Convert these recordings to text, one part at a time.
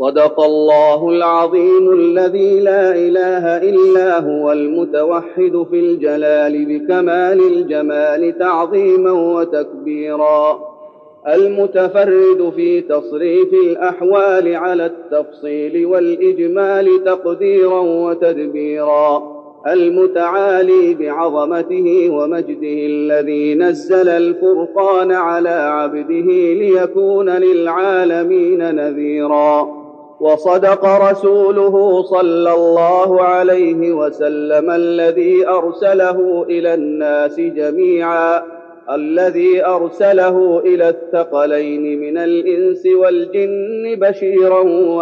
صدق الله العظيم الذي لا إله إلا هو المتوحد في الجلال بكمال الجمال تعظيما وتكبيرا، المتفرد في تصريف الأحوال على التفصيل والإجمال تقديرا وتدبيرا، المتعالي بعظمته ومجده الذي نزل الفرقان على عبده ليكون للعالمين نذيرا. وصدق رسوله صلى الله عليه وسلم الذي أرسله إلى الناس جميعا، الذي أرسله إلى الثقلين من الإنس والجن بشيرا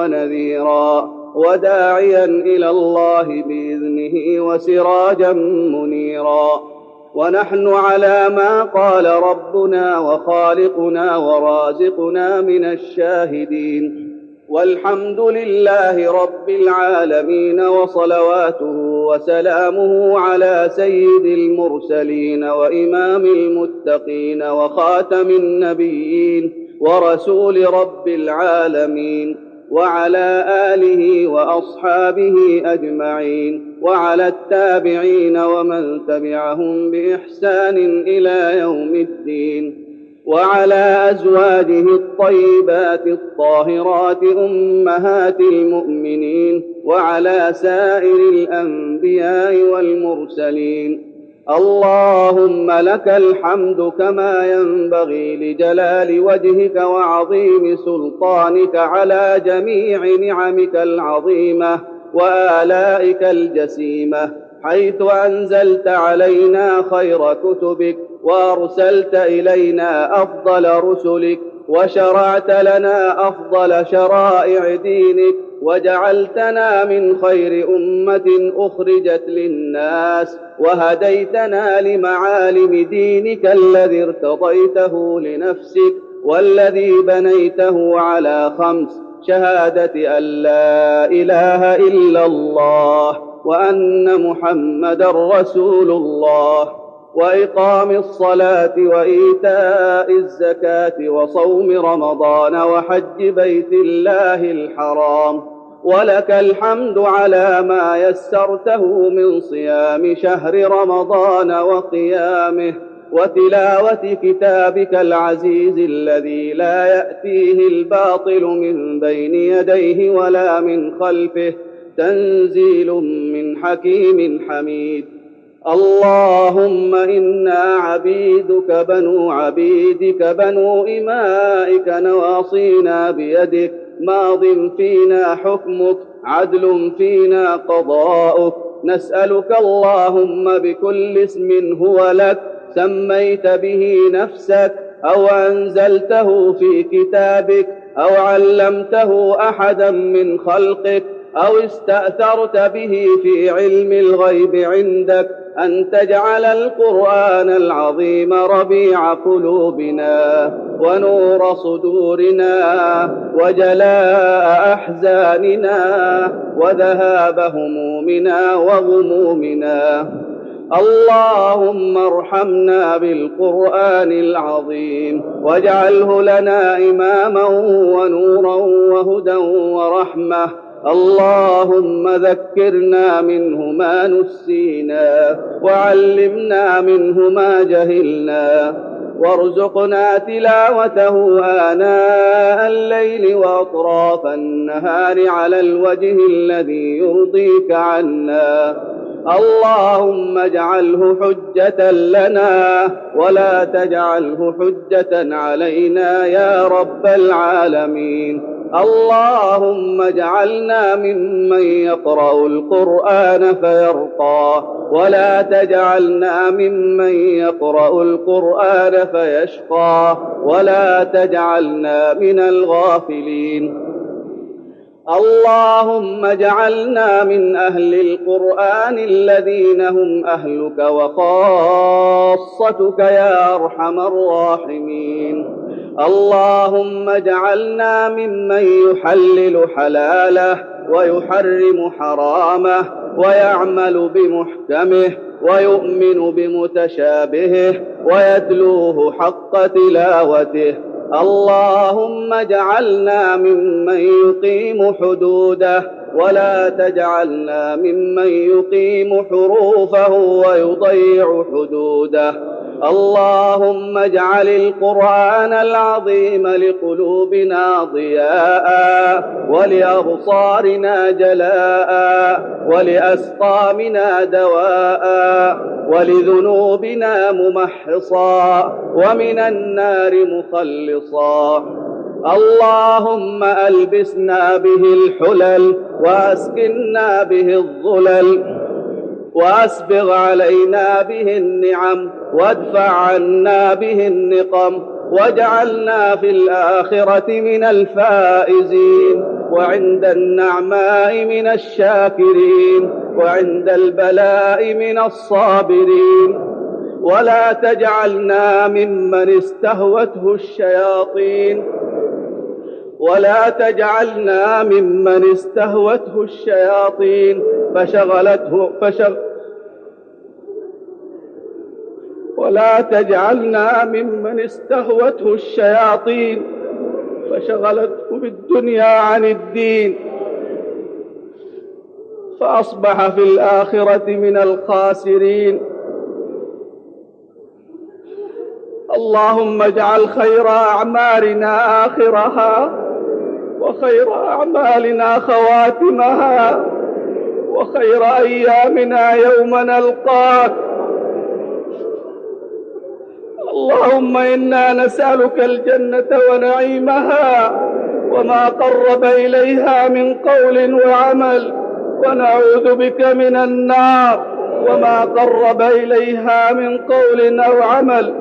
ونذيرا، وداعيا إلى الله بإذنه وسراجا منيرا. ونحن على ما قال ربنا وخالقنا ورازقنا من الشاهدين، والحمد لله رب العالمين، وصلواته وسلامه على سيد المرسلين وإمام المتقين وخاتم النبيين ورسول رب العالمين، وعلى آله وأصحابه أجمعين، وعلى التابعين ومن تبعهم بإحسان إلى يوم الدين، وعلى أزواجه الطيبات الطاهرات أمهات المؤمنين، وعلى سائر الأنبياء والمرسلين. اللهم لك الحمد كما ينبغي لجلال وجهك وعظيم سلطانك على جميع نعمك العظيمة وآلائك الجسيمة، حيث أنزلت علينا خير كتبك، وأرسلت إلينا أفضل رسلك، وشرعت لنا أفضل شرائع دينك، وجعلتنا من خير أمة أخرجت للناس، وهديتنا لمعالم دينك الذي ارتضيته لنفسك، والذي بنيته على 5: شهادة أن لا إله إلا الله، وأن محمدا رسول الله، وإقام الصلاة وإيتاء الزكاة وصوم رمضان وحج بيت الله الحرام. ولك الحمد على ما يسرته من صيام شهر رمضان وقيامه، وتلاوة كتابك العزيز الذي لا يأتيه الباطل من بين يديه ولا من خلفه، تنزيل من حكيم حميد. اللهم إنا عبيدك بنو عبيدك بنو إمائك، نواصينا بيدك، ماض فينا حكمك، عدل فينا قضاؤك. نسألك اللهم بكل اسم هو لك سميت به نفسك، أو أنزلته في كتابك، أو علمته أحدا من خلقك، أو استأثرت به في علم الغيب عندك، أن تجعل القرآن العظيم ربيع قلوبنا ونور صدورنا وجلاء أحزاننا وذهاب همومنا وغمومنا. اللهم ارحمنا بالقرآن العظيم، واجعله لنا إماما ونورا وهدى ورحمة. اللهم ذكرنا منه ما نسينا، وعلمنا منه ما جهلنا، وارزقنا تلاوته آناء الليل وأطراف النهار على الوجه الذي يرضيك عنا. اللهم اجعله حجة لنا ولا تجعله حجة علينا يا رب العالمين. اللهم اجعلنا ممن يقرأ القرآن فيرقى، ولا تجعلنا ممن يقرأ القرآن فيشقى، ولا تجعلنا من الغافلين. اللهم اجعلنا من أهل القرآن الذين هم أهلك وخاصتك يا أرحم الراحمين. اللهم اجعلنا ممن يحلل حلاله ويحرم حرامه، ويعمل بمحكمه، ويؤمن بمتشابهه، ويتلوه حق تلاوته. اللهم اجعلنا ممن يقيم حدوده ولا تجعلنا ممن يقيم حروفه ويضيع حدوده. اللهم اجعل القرآن العظيم لقلوبنا ضياء ولأبصارنا جلاء ولأسقامنا دواء ولذنوبنا ممحصا ومن النار مخلصا. اللهم ألبسنا به الحلل وأسكنا به الظلل وأسبغ علينا به النعم وادفع عنا به النقم واجعلنا في الآخرة من الفائزين وعند النعماء من الشاكرين وعند البلاء من الصابرين. ولا تجعلنا ممن استهوته الشياطين فشغلته بالدنيا عن الدين فأصبح في الآخرة من الخاسرين. اللهم اجعل خير أعمارنا آخرها وخير أعمالنا خواتمها وخير أيامنا يوم نلقاك. اللهم إنا نسألك الجنة ونعيمها وما قرب إليها من قول وعمل، ونعوذ بك من النار وما قرب إليها من قول أو عمل.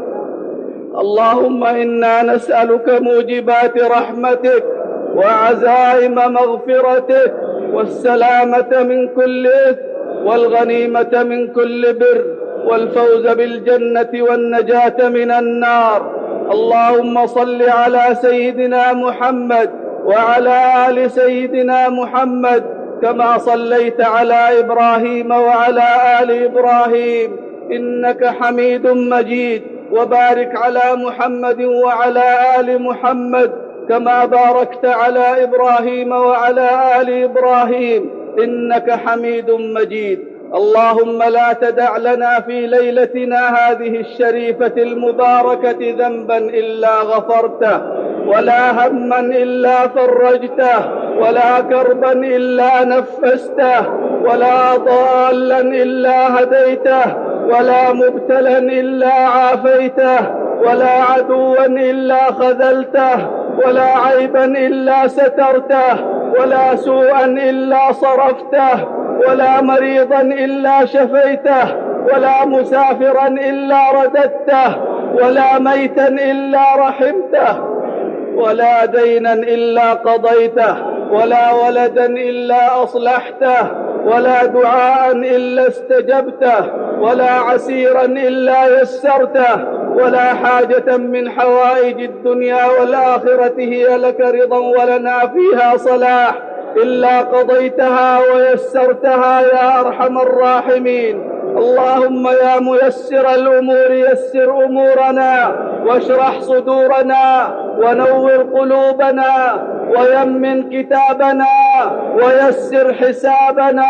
اللهم إنا نسألك موجبات رحمتك وعزائم مغفرتك والسلامة من كل إثم والغنيمة من كل بر والفوز بالجنة والنجاة من النار. اللهم صل على سيدنا محمد وعلى آل سيدنا محمد كما صليت على إبراهيم وعلى آل إبراهيم إنك حميد مجيد، وبارك على محمد وعلى آل محمد كما باركت على إبراهيم وعلى آل إبراهيم إنك حميد مجيد. اللهم لا تدع لنا في ليلتنا هذه الشريفة المباركة ذنبا إلا غفرته، ولا هما إلا فرجته، ولا كربا إلا نفسته، ولا ضالا إلا هديته، ولا مبتلا إلا عافيته، ولا عدوا إلا خذلته، ولا عيبا إلا سترته، ولا سوءا إلا صرفته، ولا مريضا إلا شفيته، ولا مسافرا إلا رددته، ولا ميتا إلا رحمته، ولا دينا إلا قضيته، ولا ولدا إلا أصلحته، ولا دعاء إلا استجبته، ولا عسيرا إلا يسرته، ولا حاجة من حوائج الدنيا والآخرة هي لك رضا ولنا فيها صلاح إلا قضيتها ويسرتها يا أرحم الراحمين. اللهم يا ميسر الأمور يسر أمورنا واشرح صدورنا ونور قلوبنا ويمن كتابنا ويسر حسابنا.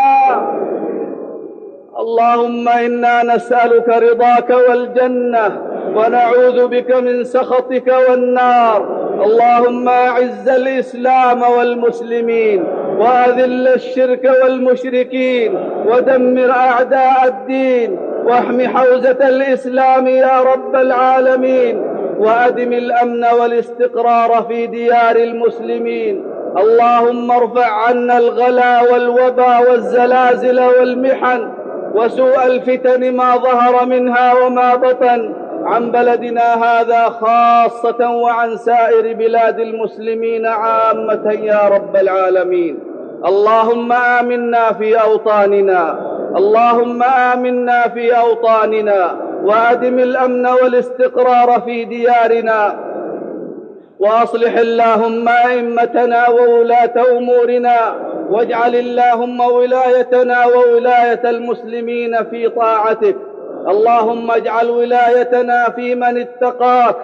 اللهم إنا نسألك رضاك والجنة ونعوذ بك من سخطك والنار. اللهم أعز الإسلام والمسلمين وأذل الشرك والمشركين ودمر أعداء الدين واحم حوزة الإسلام يا رب العالمين، وأدم الأمن والاستقرار في ديار المسلمين. اللهم ارفع عنا الغلا والوبا والزلازل والمحن وسوء الفتن ما ظهر منها وما بطن عن بلدنا هذا خاصة وعن سائر بلاد المسلمين عامة يا رب العالمين. اللهم آمنا في أوطاننا، اللهم آمنا في أوطاننا وأدم الأمن والاستقرار في ديارنا، وأصلح اللهم أئمتنا وولاة أمورنا، واجعل اللهم ولايتنا وولاية المسلمين في طاعتك. اللهم اجعل ولايتنا في من اتقاك،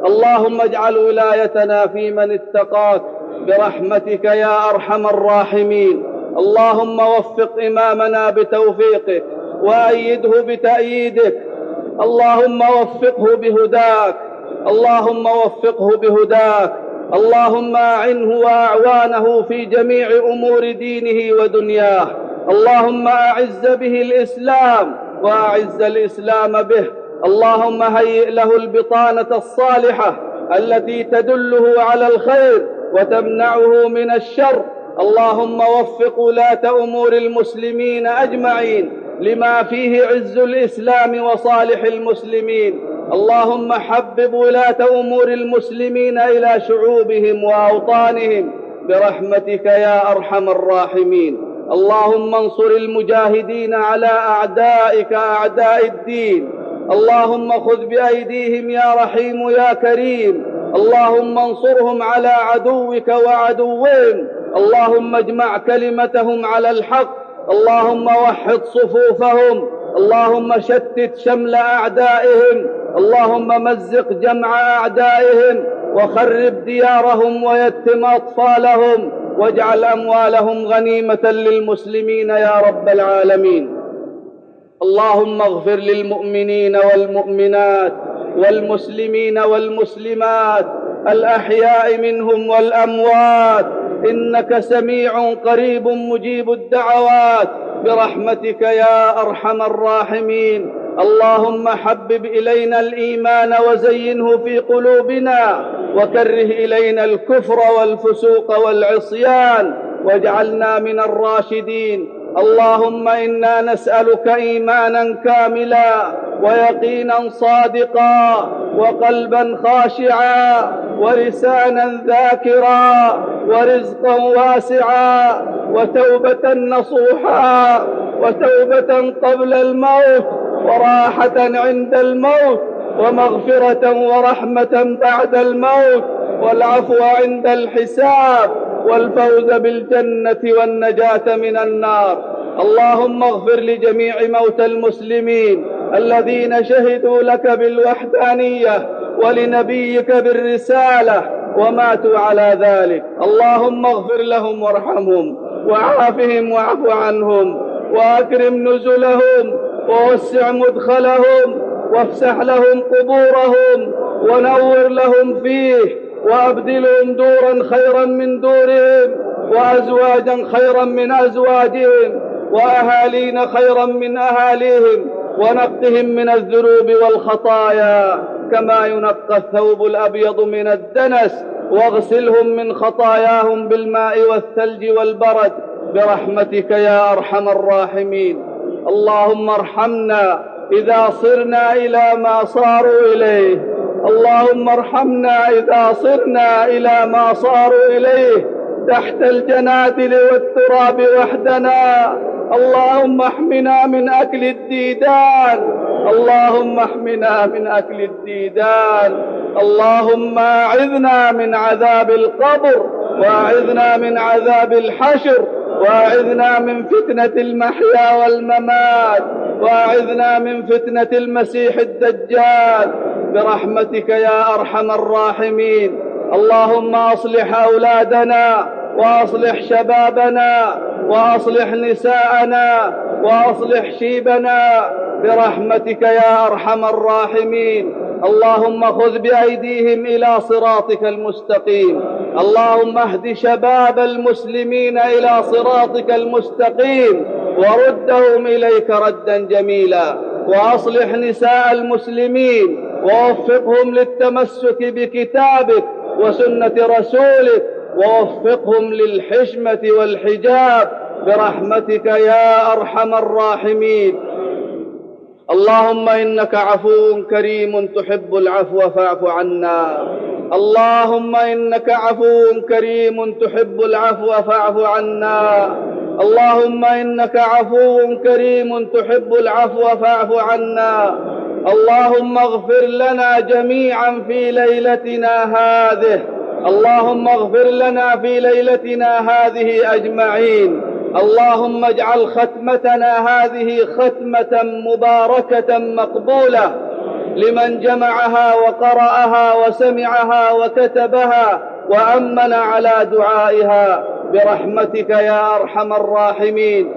اللهم اجعل ولايتنا في من اتقاك برحمتك يا أرحم الراحمين. اللهم وفق إمامنا بتوفيقك وأيده بتأييدك. اللهم وفقه بهداك، اللهم وفقه بهداك. اللهم أعنه وأعوانه في جميع أمور دينه ودنياه. اللهم أعز به الإسلام وأعز الإسلام به. اللهم هيئ له البطانة الصالحة التي تدله على الخير وتمنعه من الشر. اللهم وفق ولاة أمور المسلمين أجمعين لما فيه عز الإسلام وصالح المسلمين. اللهم حبب ولاة أمور المسلمين إلى شعوبهم وأوطانهم برحمتك يا أرحم الراحمين. اللهم انصر المجاهدين على أعدائك أعداء الدين. اللهم خذ بأيديهم يا رحيم يا كريم. اللهم انصرهم على عدوك وعدوهم. اللهم اجمع كلمتهم على الحق. اللهم وحد صفوفهم. اللهم شتت شمل أعدائهم. اللهم مزق جمع أعدائهم وخرب ديارهم ويتم أطفالهم واجعل أموالهم غنيمة للمسلمين يا رب العالمين. اللهم اغفر للمؤمنين والمؤمنات والمسلمين والمسلمات الأحياء منهم والأموات، إنك سميع قريب مجيب الدعوات برحمتك يا أرحم الراحمين. اللهم حبب إلينا الإيمان وزينه في قلوبنا وكره إلينا الكفر والفسوق والعصيان واجعلنا من الراشدين. اللهم إنا نسألك إيمانا كاملا ويقينا صادقا وقلبا خاشعا ولسانا ذاكرا ورزقا واسعا وتوبة نصوحا وتوبة قبل الموت وراحة عند الموت ومغفرة ورحمة بعد الموت والعفو عند الحساب والفوز بالجنة والنجاة من النار. اللهم اغفر لجميع موتى المسلمين الذين شهدوا لك بالوحدانية ولنبيك بالرسالة وماتوا على ذلك. اللهم اغفر لهم وارحمهم وعافهم واعف عنهم وأكرم نزلهم ووسع مدخلهم وافسح لهم قبورهم ونور لهم فيه وأبدلهم دورا خيرا من دورهم وأزواجا خيرا من أزواجهم وأهالين خيرا من أهاليهم ونقهم من الذنوب والخطايا كما ينقى الثوب الأبيض من الدنس واغسلهم من خطاياهم بالماء والثلج والبرد برحمتك يا أرحم الراحمين. اللهم ارحمنا إذا صرنا إلى ما صاروا إليه. اللهم ارحمنا إذا صرنا إلى ما صاروا إليه تحت الجنادل والتراب وحدنا. اللهم احمنا من أكل الديدان. اللهم احمنا من أكل الديدان. اللهم أعذنا من عذاب القبر وأعذنا من عذاب الحشر وأعذنا من فتنة المحيا والممات وأعذنا من فتنة المسيح الدجال برحمتك يا أرحم الراحمين. اللهم أصلح أولادنا وأصلح شبابنا وأصلح نساءنا وأصلح شيبنا برحمتك يا أرحم الراحمين. اللهم خذ بأيديهم إلى صراطك المستقيم. اللهم اهد شباب المسلمين إلى صراطك المستقيم وردهم إليك ردا جميلا. وأصلح نساء المسلمين ووفقهم للتمسك بكتابك وسنة رسولك ووفقهم للحشمة والحجاب برحمتك يا أرحم الراحمين. اللهم إنك عفو كريم تحب العفو فاعف عنا. اللهم إنك عفو كريم تحب العفو فاعف عنا. اللهم إنك عفو كريم تحب العفو فاعف عنا. اللهم اغفر لنا جميعا في ليلتنا هذه. اللهم اغفر لنا في ليلتنا هذه أجمعين. اللهم اجعل ختمتنا هذه ختمة مباركة مقبولة لمن جمعها وقرأها وسمعها وكتبها وأمن على دعائها برحمتك يا أرحم الراحمين.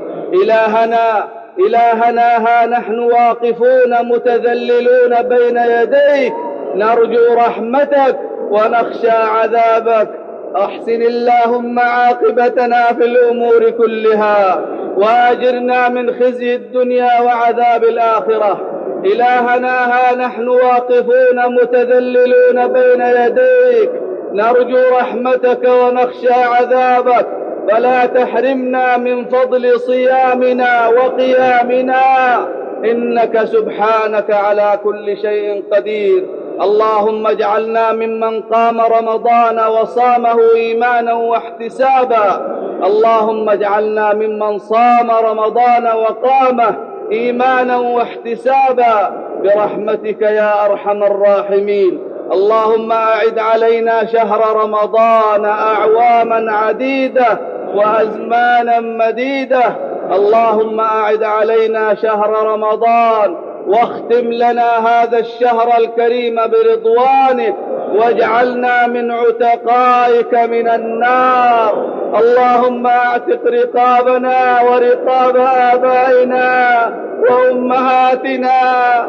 إلهنا ها نحن واقفون متذللون بين يديك نرجو رحمتك ونخشى عذابك. أحسن اللهم عاقبتنا في الأمور كلها وأجرنا من خزي الدنيا وعذاب الآخرة. إلهنا ها نحن واقفون متذللون بين يديك نرجو رحمتك ونخشى عذابك، فلا تحرمنا من فضل صيامنا وقيامنا، إنك سبحانك على كل شيء قدير. اللهم اجعلنا ممن قام رمضان وصامه إيمانا واحتسابا. اللهم اجعلنا ممن صام رمضان وقامه إيمانا واحتسابا برحمتك يا أرحم الراحمين. اللهم أعد علينا شهر رمضان أعواما عديدة وأزمانا مديدة. اللهم أعد علينا شهر رمضان واختم لنا هذا الشهر الكريم برضوانك واجعلنا من عتقائك من النار. اللهم اعتق رقابنا ورقاب آبائنا وأمهاتنا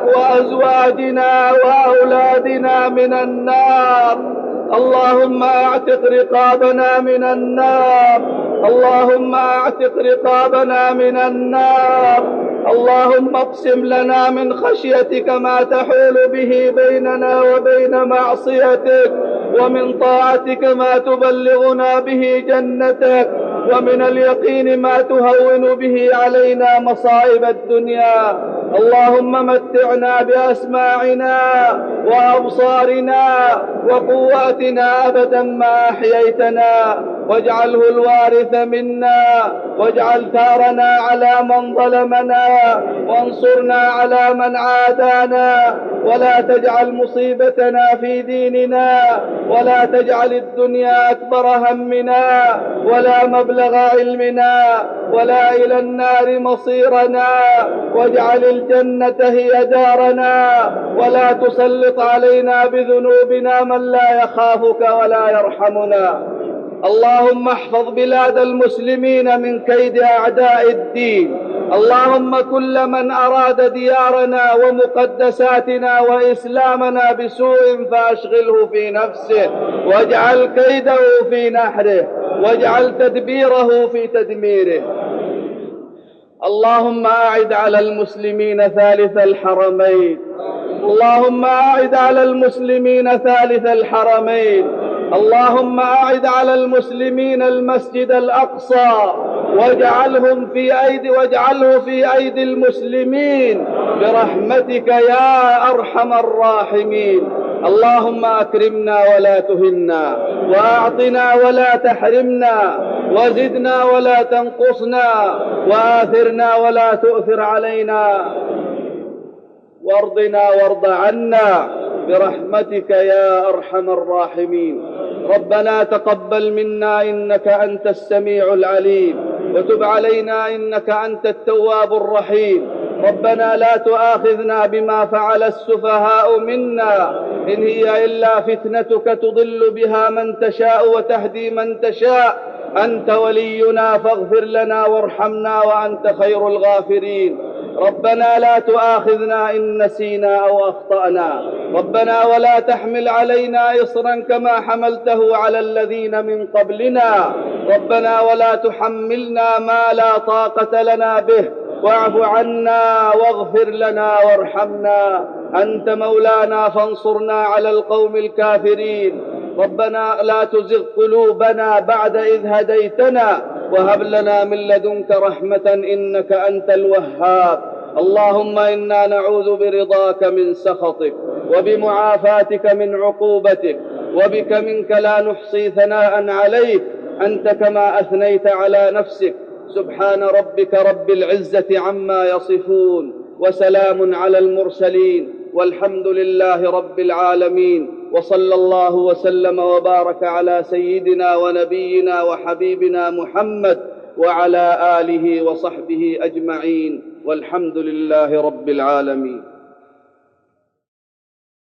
وأزواجنا وأولادنا من النار. اللهم اعتق رقابنا من النار. اللهم اعتق رقابنا من النار. اللهم اقسم لنا من خشيتك ما تحول به بيننا وبين معصيتك، ومن طاعتك ما تبلغنا به جنتك، ومن اليقين ما تهون به علينا مصائب الدنيا. اللهم متعنا بأسماعنا وأبصارنا وقواتنا أبدا ما أحييتنا، واجعله الوارث منا، واجعل ثارنا على من ظلمنا، وانصرنا على من عادانا، ولا تجعل مصيبتنا في ديننا، ولا تجعل الدنيا أكبر همنا ولا مبلغ علمنا ولا إلى النار مصيرنا، واجعل الجنة هي دارنا، ولا تسلط علينا بذنوبنا من لا يخافك ولا يرحمنا. اللهم احفظ بلاد المسلمين من كيد أعداء الدين. اللهم كل من أراد ديارنا ومقدساتنا وإسلامنا بسوء فأشغله في نفسه، واجعل كيده في نحره، واجعل تدبيره في تدميره. اللهم أعد على المسلمين ثالث الحرمين. اللهم أعد على المسلمين ثالث الحرمين. اللهم أعد على المسلمين المسجد الأقصى واجعله في أيدي المسلمين برحمتك يا أرحم الراحمين. اللهم أكرمنا ولا تهنا، وأعطنا ولا تحرمنا، وزدنا ولا تنقصنا، وآثرنا ولا تؤثر علينا، وارضنا وارض عنا برحمتك يا أرحم الراحمين. ربنا تقبل منا إنك أنت السميع العليم، وتب علينا إنك أنت التواب الرحيم. ربنا لا تؤاخذنا بما فعل السفهاء منا، إن هي إلا فتنتك تضل بها من تشاء وتهدي من تشاء. أنت ولينا فاغفر لنا وارحمنا وأنت خير الغافرين. ربنا لا تؤاخذنا إن نسينا أو أخطأنا. ربنا ولا تحمل علينا إصرا كما حملته على الذين من قبلنا. ربنا ولا تحملنا ما لا طاقة لنا به، واعف عنا واغفر لنا وارحمنا. أنت مولانا فانصرنا على القوم الكافرين. ربنا لا تزغ قلوبنا بعد إذ هديتنا، وهب لنا من لدنك رحمة إنك أنت الوهاب. اللهم إنا نعوذ برضاك من سخطك، وبمعافاتك من عقوبتك، وبك منك لا نحصي ثناء عليك أنت كما أثنيت على نفسك. سبحان ربك رب العزة عما يصفون، وسلام على المرسلين، والحمد لله رب العالمين. وصلى الله وسلم وبارك على سيدنا ونبينا وحبيبنا محمد وعلى آله وصحبه أجمعين، والحمد لله رب العالمين.